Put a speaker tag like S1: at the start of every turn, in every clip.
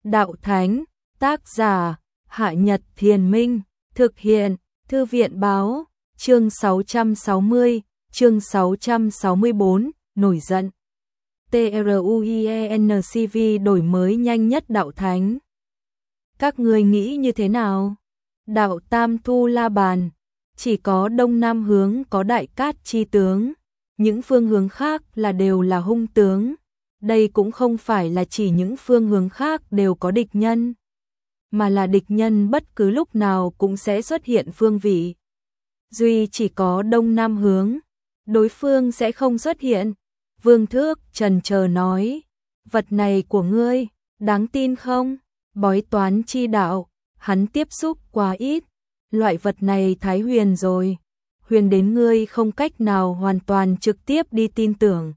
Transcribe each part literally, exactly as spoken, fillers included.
S1: Đạo Thánh, tác giả, Hạ Nhật Thiền Minh, thực hiện, Thư viện báo, chương sáu trăm sáu mươi, chương sáu trăm sáu mươi tư, nổi giận. TRUIENCV đổi mới nhanh nhất Đạo Thánh. Các người nghĩ như thế nào? Đạo Tam Thu La Bàn, chỉ có đông nam hướng có Đại Cát chi tướng, những phương hướng khác là đều là hung tướng. Đây cũng không phải là chỉ những phương hướng khác đều có địch nhân, mà là địch nhân bất cứ lúc nào cũng sẽ xuất hiện phương vị. Duy chỉ có đông nam hướng, đối phương sẽ không xuất hiện. Vương Thước chần chờ nói, vật này của ngươi, đáng tin không? Bói toán chi đạo, hắn tiếp xúc quá ít, loại vật này thái huyền rồi, huyền đến ngươi không cách nào hoàn toàn trực tiếp đi tin tưởng.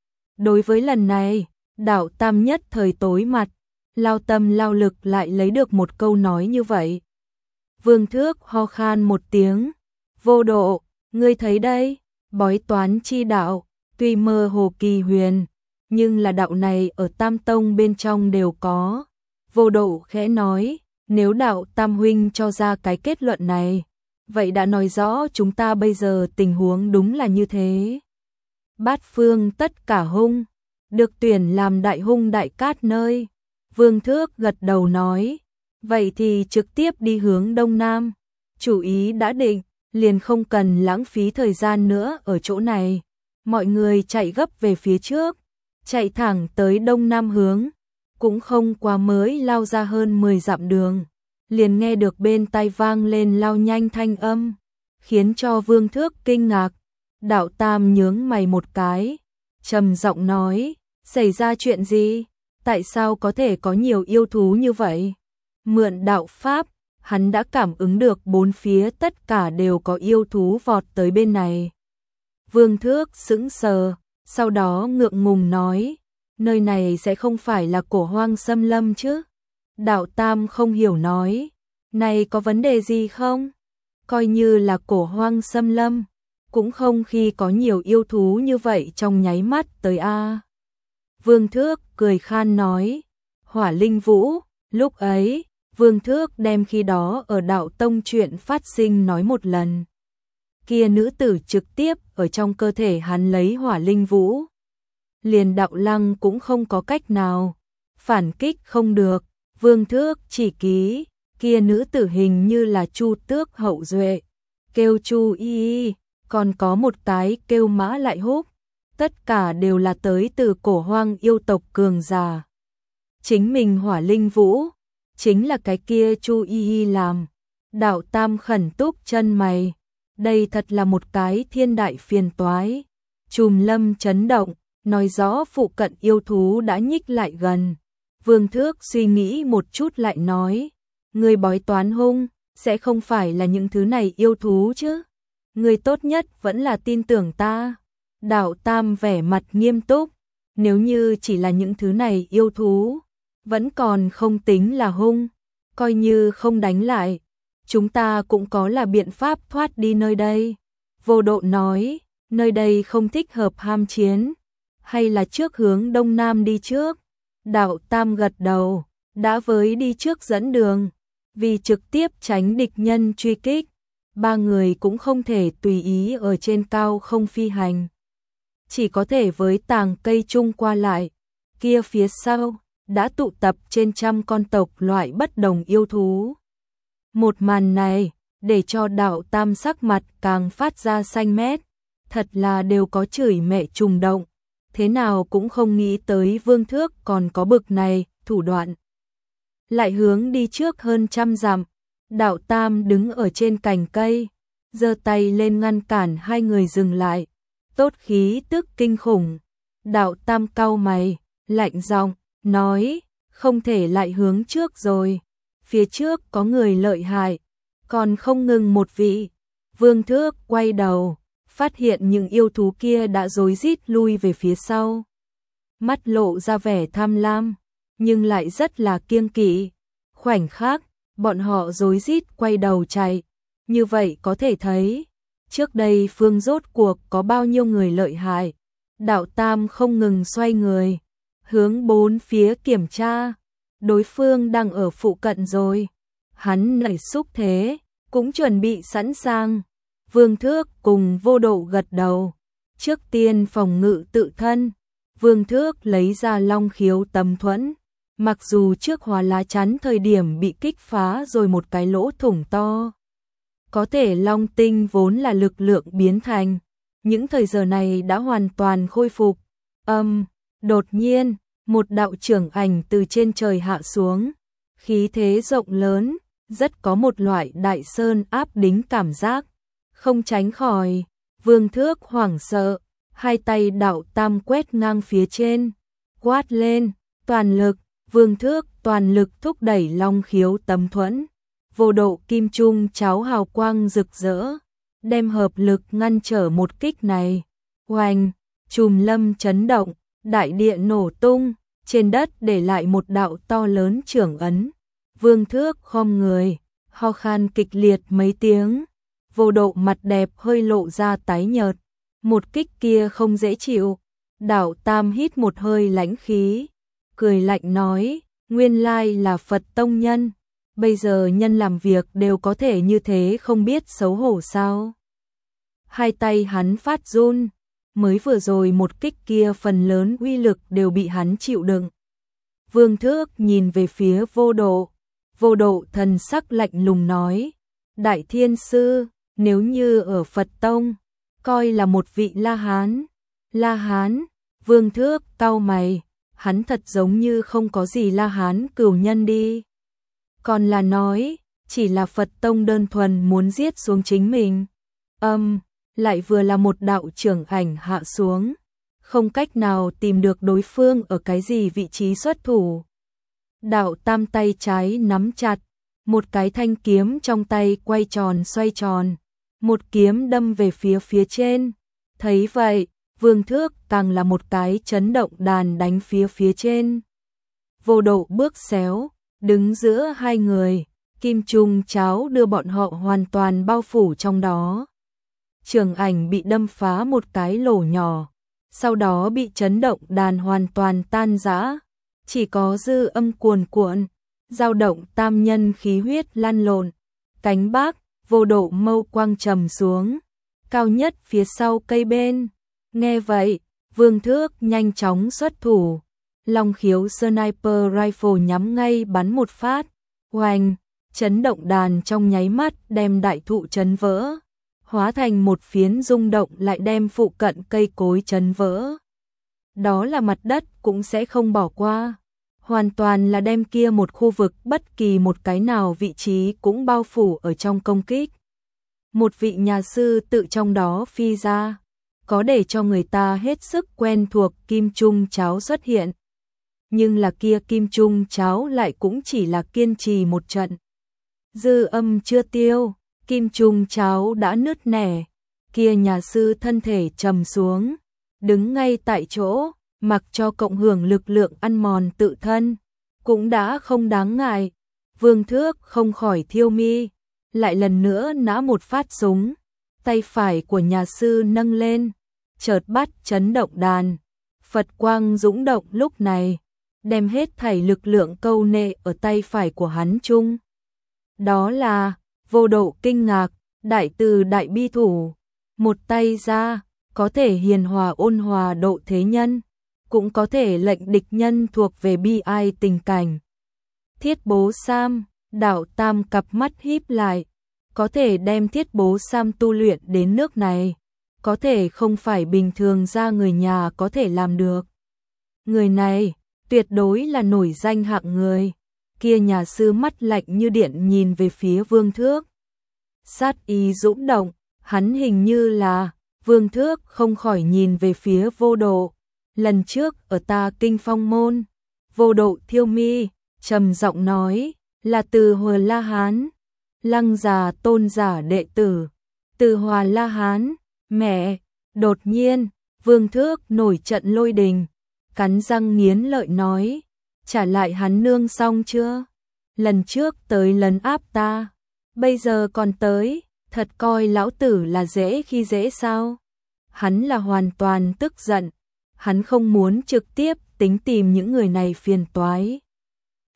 S1: Đối với lần này, Đạo Tam nhất thời tối mặt, lao tâm lao lực lại lấy được một câu nói như vậy. Vương Thước ho khan một tiếng, Vô Độ, ngươi thấy đây, bói toán chi đạo, tuy mơ hồ kỳ huyền, nhưng là đạo này ở Tam Tông bên trong đều có. Vô Độ khẽ nói, nếu Đạo Tam huynh cho ra cái kết luận này, vậy đã nói rõ chúng ta bây giờ tình huống đúng là như thế. Bát phương tất cả hung, được tuyển làm đại hung Đại Cát nơi. Vương Thước gật đầu nói, vậy thì trực tiếp đi hướng đông nam, chủ ý đã định, liền không cần lãng phí thời gian nữa ở chỗ này. Mọi người chạy gấp về phía trước, chạy thẳng tới đông nam hướng, cũng không quá mới lao ra hơn mười dặm đường, liền nghe được bên tai vang lên lao nhanh thanh âm, khiến cho Vương Thước kinh ngạc. Đạo Tam nhướng mày một cái, trầm giọng nói, xảy ra chuyện gì? Tại sao có thể có nhiều yêu thú như vậy? Mượn đạo pháp, hắn đã cảm ứng được bốn phía tất cả đều có yêu thú vọt tới bên này. Vương Thước sững sờ, sau đó ngượng ngùng nói, nơi này sẽ không phải là Cổ Hoang xâm lâm chứ? Đạo Tam không hiểu nói, này có vấn đề gì không? Coi như là Cổ Hoang xâm lâm, cũng không khi có nhiều yêu thú như vậy trong nháy mắt tới a. Vương Thước cười khan nói, Hỏa Linh Vũ, lúc ấy, Vương Thước đem khi đó ở Đạo Tông chuyện phát sinh nói một lần. Kia nữ tử trực tiếp ở trong cơ thể hắn lấy Hỏa Linh Vũ. Liền Đạo Lăng cũng không có cách nào, phản kích không được, Vương Thước chỉ ký, kia nữ tử hình như là Chu Tước hậu duệ, kêu Chu Y, còn có một cái kêu Mã Lại Húc, tất cả đều là tới từ Cổ Hoang yêu tộc cường giả. Chính mình Hỏa Linh Vũ, chính là cái kia Chu Y làm. Đạo Tam khẩn túc chân mày, đây thật là một cái thiên đại phiền toái. Trùm lâm chấn động, nói rõ phụ cận yêu thú đã nhích lại gần. Vương Thước suy nghĩ một chút lại nói, người bói toán hung, sẽ không phải là những thứ này yêu thú chứ? Người tốt nhất vẫn là tin tưởng ta. Đạo Tam vẻ mặt nghiêm túc, nếu như chỉ là những thứ này yêu thú, vẫn còn không tính là hung, coi như không đánh lại, chúng ta cũng có là biện pháp thoát đi nơi đây. Vô Độ nói, nơi đây không thích hợp ham chiến, hay là trước hướng đông nam đi trước? Đạo Tam gật đầu, đã với đi trước dẫn đường, vì trực tiếp tránh địch nhân truy kích, ba người cũng không thể tùy ý ở trên cao không phi hành, chỉ có thể với tàng cây chung qua lại. Kia phía sau đã tụ tập trên trăm con tộc loại bất đồng yêu thú. Một màn này để cho Đạo Tam sắc mặt càng phát ra xanh mét, thật là đều có chửi mẹ trùng động, thế nào cũng không nghĩ tới Vương Thước còn có bực này thủ đoạn. Lại hướng đi trước hơn trăm dặm, Đạo Tam đứng ở trên cành cây, giơ tay lên ngăn cản hai người dừng lại, tốt khí tức kinh khủng. Đạo Tam cau mày, lạnh giọng nói, không thể lại hướng trước rồi, phía trước có người lợi hại, còn không ngừng một vị. Vương Thước quay đầu, phát hiện những yêu thú kia đã rối rít lui về phía sau. Mắt lộ ra vẻ tham lam, nhưng lại rất là kiêng kỵ. Khoảnh khắc, bọn họ rối rít quay đầu chạy, như vậy có thể thấy, trước đây phương rốt cuộc có bao nhiêu người lợi hại. Đạo Tam không ngừng xoay người, hướng bốn phía kiểm tra, đối phương đang ở phụ cận rồi. Hắn nảy xúc thế, cũng chuẩn bị sẵn sàng. Vương Thước cùng Vô Độ gật đầu. Trước tiên phòng ngự tự thân, Vương Thước lấy ra Long Khiếu Tâm Thuẫn. Mặc dù trước hóa lá chắn thời điểm bị kích phá rồi một cái lỗ thủng to. Có thể Long Tinh vốn là lực lượng biến thành, những thời giờ này đã hoàn toàn khôi phục. Âm, đột nhiên, một đạo trưởng ảnh từ trên trời hạ xuống. Khí thế rộng lớn, rất có một loại đại sơn áp đính cảm giác. Không tránh khỏi, Vương Thước hoảng sợ, hai tay đạo tam quét ngang phía trên, quát lên, toàn lực. Vương Thước toàn lực thúc đẩy Long Khiếu Tâm Thuẫn. Vô Độ kim trung cháo hào quang rực rỡ, đem hợp lực ngăn trở một kích này. Oanh, chùm lâm chấn động, đại địa nổ tung, trên đất để lại một đạo to lớn trưởng ấn. Vương Thước khom người, ho khan kịch liệt mấy tiếng. Vô Độ mặt đẹp hơi lộ ra tái nhợt. Một kích kia không dễ chịu. Đạo Tam hít một hơi lãnh khí, cười lạnh nói, nguyên lai là Phật tông nhân. Bây giờ nhân làm việc đều có thể như thế, không biết xấu hổ sao? Hai tay hắn phát run, mới vừa rồi một kích kia phần lớn uy lực đều bị hắn chịu đựng. Vương Thước nhìn về phía Vô Độ, Vô Độ thần sắc lạnh lùng nói, Đại Thiên Sư, nếu như ở Phật tông, coi là một vị La Hán. La Hán, Vương Thước cau mày, hắn thật giống như không có gì La Hán cửu nhân đi. Còn là nói, chỉ là Phật tông đơn thuần muốn giết xuống chính mình. Âm, lại vừa là một đạo trưởng ảnh hạ xuống, không cách nào tìm được đối phương ở cái gì vị trí xuất thủ. Đạo Tam tay trái nắm chặt, một cái thanh kiếm trong tay quay tròn xoay tròn, một kiếm đâm về phía phía trên. Thấy vậy, Vương Thước càng là một cái chấn động đàn đánh phía phía trên. Vô Độ bước xéo, đứng giữa hai người, kim trung cháo đưa bọn họ hoàn toàn bao phủ trong đó. Trường ảnh bị đâm phá một cái lỗ nhỏ, sau đó bị chấn động đàn hoàn toàn tan rã, chỉ có dư âm cuồn cuộn, dao động tam nhân khí huyết lan lộn. Cánh Bác, Vô Độ mâu quang trầm xuống, cao nhất phía sau cây bên. Nghe vậy, Vương Thước nhanh chóng xuất thủ, Long Khiếu Sniper Rifle nhắm ngay bắn một phát. Oanh, chấn động đàn trong nháy mắt đem đại thụ chấn vỡ, hóa thành một phiến rung động lại đem phụ cận cây cối chấn vỡ. Đó là mặt đất cũng sẽ không bỏ qua, hoàn toàn là đem kia một khu vực bất kỳ một cái nào vị trí cũng bao phủ ở trong công kích. Một vị nhà sư tự trong đó phi ra, có để cho người ta hết sức quen thuộc kim trung cháo xuất hiện. Nhưng là kia kim trung cháo lại cũng chỉ là kiên trì một trận. Dư âm chưa tiêu, kim trung cháo đã nứt nẻ, kia nhà sư thân thể trầm xuống, đứng ngay tại chỗ, mặc cho cộng hưởng lực lượng ăn mòn tự thân, cũng đã không đáng ngại. Vương Thước không khỏi thiêu mi, lại lần nữa nã một phát súng, tay phải của nhà sư nâng lên, chợt bắt chấn động đàn. Phật quang dũng động lúc này, đem hết thảy lực lượng câu nệ ở tay phải của hắn chung. Đó là, Vô Độ kinh ngạc, đại từ đại bi thủ, một tay ra, có thể hiền hòa ôn hòa độ thế nhân, cũng có thể lệnh địch nhân thuộc về bi ai tình cảnh. Thiết Bố Sam, Đạo Tam cặp mắt híp lại, có thể đem Thiết Bố Sam tu luyện đến nước này, có thể không phải bình thường ra người nhà có thể làm được. Người này, tuyệt đối là nổi danh hạng người. Kia nhà sư mắt lạnh như điện nhìn về phía Vương Thước. Sát ý dũng động, hắn hình như là, Vương Thước không khỏi nhìn về phía Vô Độ. Lần trước ở ta Kinh Phong môn, Vô Độ thiêu mi, trầm giọng nói, là Từ Hòa La Hán, Lăng già tôn giả đệ tử, Từ Hòa La Hán. Mẹ, đột nhiên, Vương Thước nổi trận lôi đình, cắn răng nghiến lợi nói, trả lại hắn nương xong chưa? Lần trước tới lấn áp ta, bây giờ còn tới, thật coi lão tử là dễ khi dễ sao? Hắn là hoàn toàn tức giận, hắn không muốn trực tiếp tính tìm những người này phiền toái.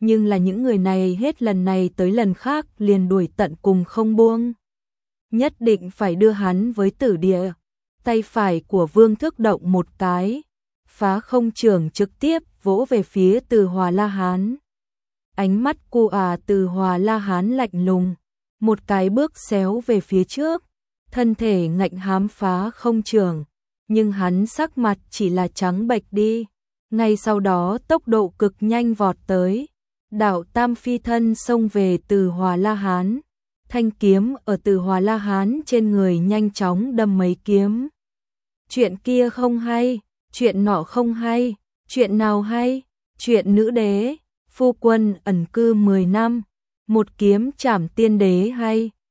S1: nhưng là những người này hết lần này tới lần khác liền đuổi tận cùng không buông. Nhất định phải đưa hắn với tử địa. Tay phải của Vương Thức động một cái, phá không trường trực tiếp vỗ về phía Từ Hòa La Hán. Ánh mắt cu à Từ Hòa La Hán lạnh lùng, một cái bước xéo về phía trước, thân thể ngạnh hám phá không trường, nhưng hắn sắc mặt chỉ là trắng bệch đi. Ngay sau đó tốc độ cực nhanh vọt tới, đạo tam phi thân xông về Từ Hòa La Hán. Thanh kiếm ở Từ Hòa La Hán trên người nhanh chóng đâm mấy kiếm. Chuyện kia không hay, chuyện nọ không hay, chuyện nào hay, chuyện nữ đế, phu quân ẩn cư mười năm, một kiếm chảm tiên đế hay.